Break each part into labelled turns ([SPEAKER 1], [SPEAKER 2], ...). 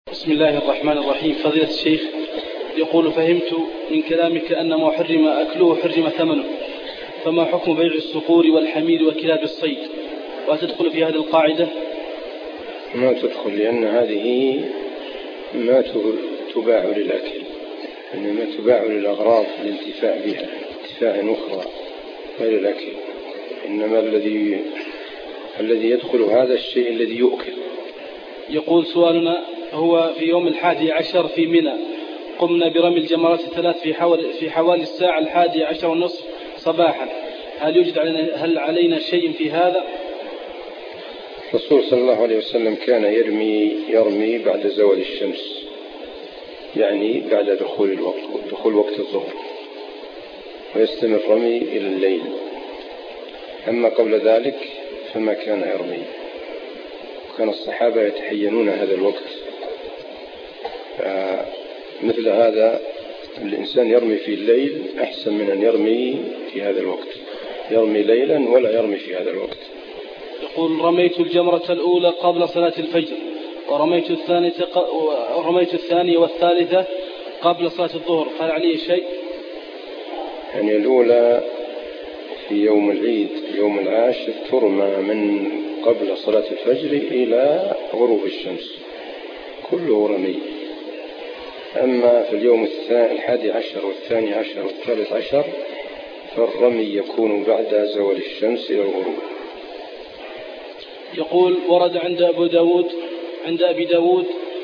[SPEAKER 1] بسم الله الرحمن الرحيم. فضيلة الشيخ، يقول: فهمت من كلامك أن ما حرم أكله حرم ثمنه، فما حكم بيع الصقور والحمير وكلاب الصيد؟ وتدخل في هذه القاعدة؟
[SPEAKER 2] ما تدخل، لأن هذه ما تباع للأكل، إنما تباع للأغراض، الانتفاع بها انتفاع أخرى غير الأكل. إنما الذي يدخل هذا الشيء الذي يؤكل.
[SPEAKER 1] يقول: سؤالنا هو: في يوم 11 في منى قمنا برمي الجمرات الثلاث في حوالي الساعة 11:30 صباحا، هل علينا شيء في هذا؟
[SPEAKER 2] الرسول صلى الله عليه وسلم كان يرمي بعد زوال الشمس، يعني بعد دخول وقت الظهر، ويستمر الرمي إلى الليل. أما قبل ذلك فما كان يرمي. كان الصحابة يتحينون هذا الوقت. مثل هذا الإنسان يرمي في الليل أحسن من أن يرمي في هذا الوقت، يرمي ليلا ولا يرمي في هذا الوقت.
[SPEAKER 1] يقول: رميت الجمرة الأولى قبل صلاة الفجر، ورميت الثانية والثالثة قبل صلاة الظهر، هل عليه شيء؟
[SPEAKER 2] يعني الأولى في يوم العيد، يوم العاشر، ترمى من قبل صلاة الفجر إلى غروب الشمس، كله رمي. أما في اليوم 11 والثاني عشر والثالث عشر فالرمي يكون بعد زوال الشمس إلى الغروب.
[SPEAKER 1] يقول: ورد عند أبي داود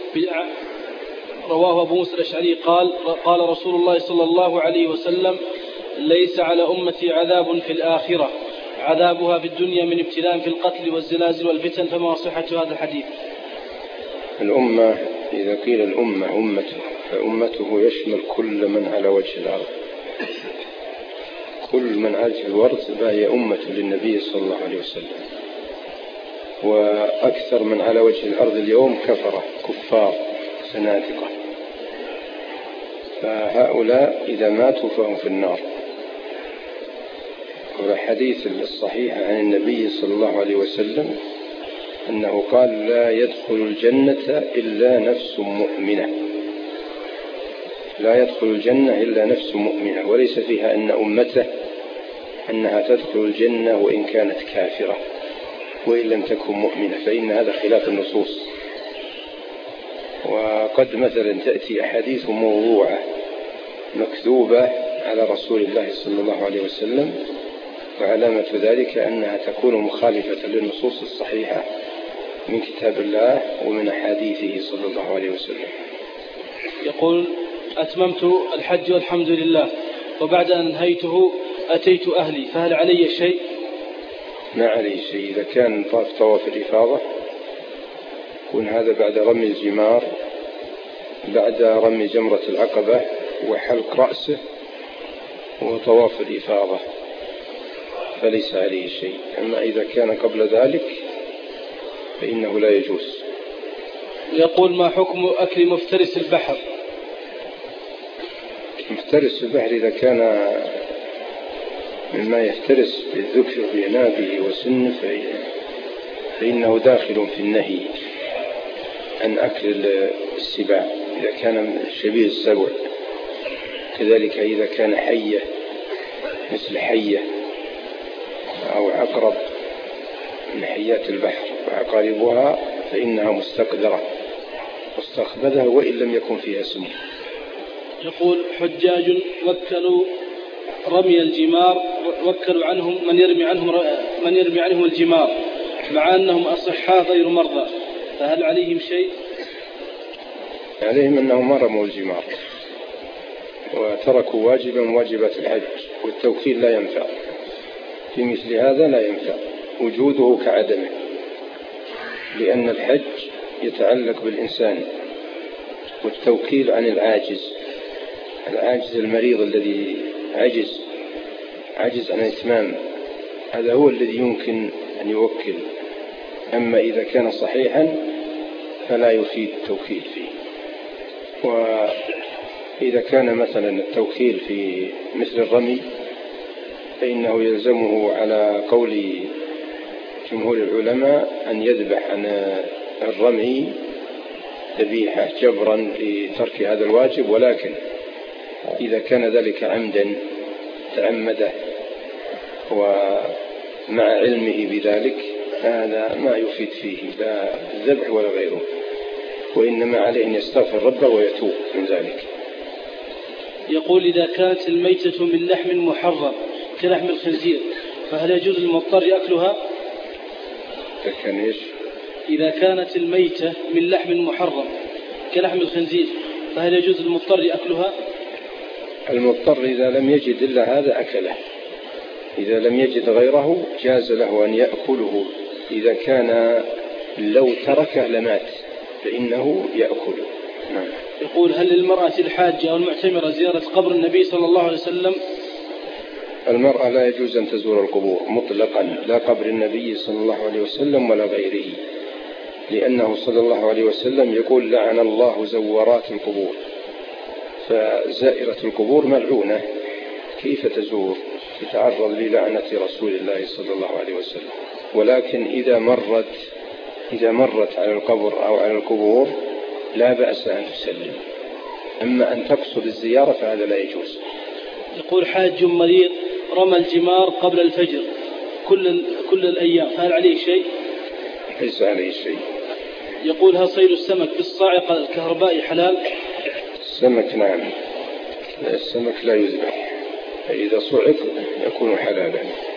[SPEAKER 1] رواه أبو موسى الأشعري قال رسول الله صلى الله عليه وسلم: ليس على أمتي عذاب في الآخرة، عذابها في الدنيا من ابتلاء في القتل والزلازل والفتن. فما صحة هذا الحديث؟
[SPEAKER 2] الأمة، إذا قيل الأمة أمته فأمته يشمل كل من على وجه الأرض، كل من على وجه الأرض فهي أمة للنبي صلى الله عليه وسلم. وأكثر من على وجه الأرض اليوم كفار سنادقة، فهؤلاء إذا ماتوا فهم في النار. والحديث الصحيح عن النبي صلى الله عليه وسلم أنه قال: لا يدخل الجنة إلا نفس مؤمنة، لا يدخل الجنة إلا نفس مؤمنة، وليس فيها أن أمته أنها تدخل الجنة وإن كانت كافرة وإن لم تكن مؤمنة، فإن هذا خلاف النصوص. وقد مثلا تأتي أحاديث موضوعة مكذوبة على رسول الله صلى الله عليه وسلم، وعلامة ذلك أنها تكون مخالفة للنصوص الصحيحة من كتاب الله ومن أحاديثه صلى الله عليه وسلم.
[SPEAKER 1] يقول: أتممت الحج والحمد لله، وبعد أن انهيته أتيت أهلي، فهل علي شيء؟
[SPEAKER 2] ما عليه شيء. إذا كان طواف الإفاضة يكون هذا بعد رمي الجمار، بعد رمي جمرة العقبة وحلق رأسه وطواف الإفاضة، فليس عليه شيء. أما إذا كان قبل ذلك فإنه لا يجوز.
[SPEAKER 1] يقول: ما حكم أكل مفترس البحر؟
[SPEAKER 2] مفترس البحر إذا كان مما يفترس بالذكر بعنابه وسنه فإنه داخل في النهي عن أكل السباع إذا كان شبيه السبع. كذلك إذا كان حية مثل حية أو عقرب من حيات البحر وعقاربها فإنها مستقذرة وإن لم يكن فيها سم.
[SPEAKER 1] يقول: حجاج وكلوا رمي الجمار، وكلوا عنهم من يرمي عنهم الجمار، مع أنهم أصحاء غير مرضى، فهل عليهم شيء؟
[SPEAKER 2] عليهم أنهم ما رموا الجمار وتركوا واجبا من واجبات الحج، والتوكيل لا ينفع في مثل هذا، لا ينفع وجوده كعدمه، لأن الحج يتعلق بالإنسان، والتوكيل عن العاجز المريض الذي عجز عن الإتمام، هذا هو الذي يمكن أن يوكل. أما إذا كان صحيحا فلا يفيد التوكيل فيه. وإذا كان مثلا التوكيل في مثل الرمي فإنه يلزمه على قول جمهور العلماء أن يذبح عن الرمي ذبيحة جبرا لترك هذا الواجب، ولكن إذا كان ذلك عمدا تعمده ومع علمه بذلك هذا ما يفيد فيه لا الذبح ولا غيره، وإنما عليه أن يستغفر ربه ويتوب من ذلك.
[SPEAKER 1] يقول إذا كانت الميتة من لحم محرم كلحم الخنزير فهل يجوز للمضطر أكلها؟
[SPEAKER 2] إذا
[SPEAKER 1] كانت الميتة من لحم محرم كلحم الخنزير فهل يجوز للمضطر أكلها؟
[SPEAKER 2] المضطر إذا لم يجد إلا هذا أكله، إذا لم يجد غيره جاز له أن يأكله. إذا كان لو تركه لمات فإنه يأكله. نعم.
[SPEAKER 1] يقول هل للمرأة الحاجة أو المعتمرة زيارة قبر النبي صلى الله عليه وسلم؟
[SPEAKER 2] المرأة لا يجوز أن تزور القبور مطلقا، لا قبر النبي صلى الله عليه وسلم ولا غيره، لأنه صلى الله عليه وسلم يقول لعن الله زوارات القبور، فزائرة القبور ملعونة، كيف تزور تتعرض للعنة رسول الله صلى الله عليه وسلم. ولكن إذا مرت على القبر أو على القبور لا بأس أن تسلم، أما أن تقصد الزيارة فهذا لا يجوز.
[SPEAKER 1] يقول حاج مريض رمى الجمار قبل الفجر كل الأيام فهل عليه شيء؟
[SPEAKER 2] ليس عليه شيء.
[SPEAKER 1] يقول هل صيد السمك بالصاعقة الكهربائي حلال؟
[SPEAKER 2] السمك نعم، السمك لا يذبح، فإذا صعق يكون حلالا.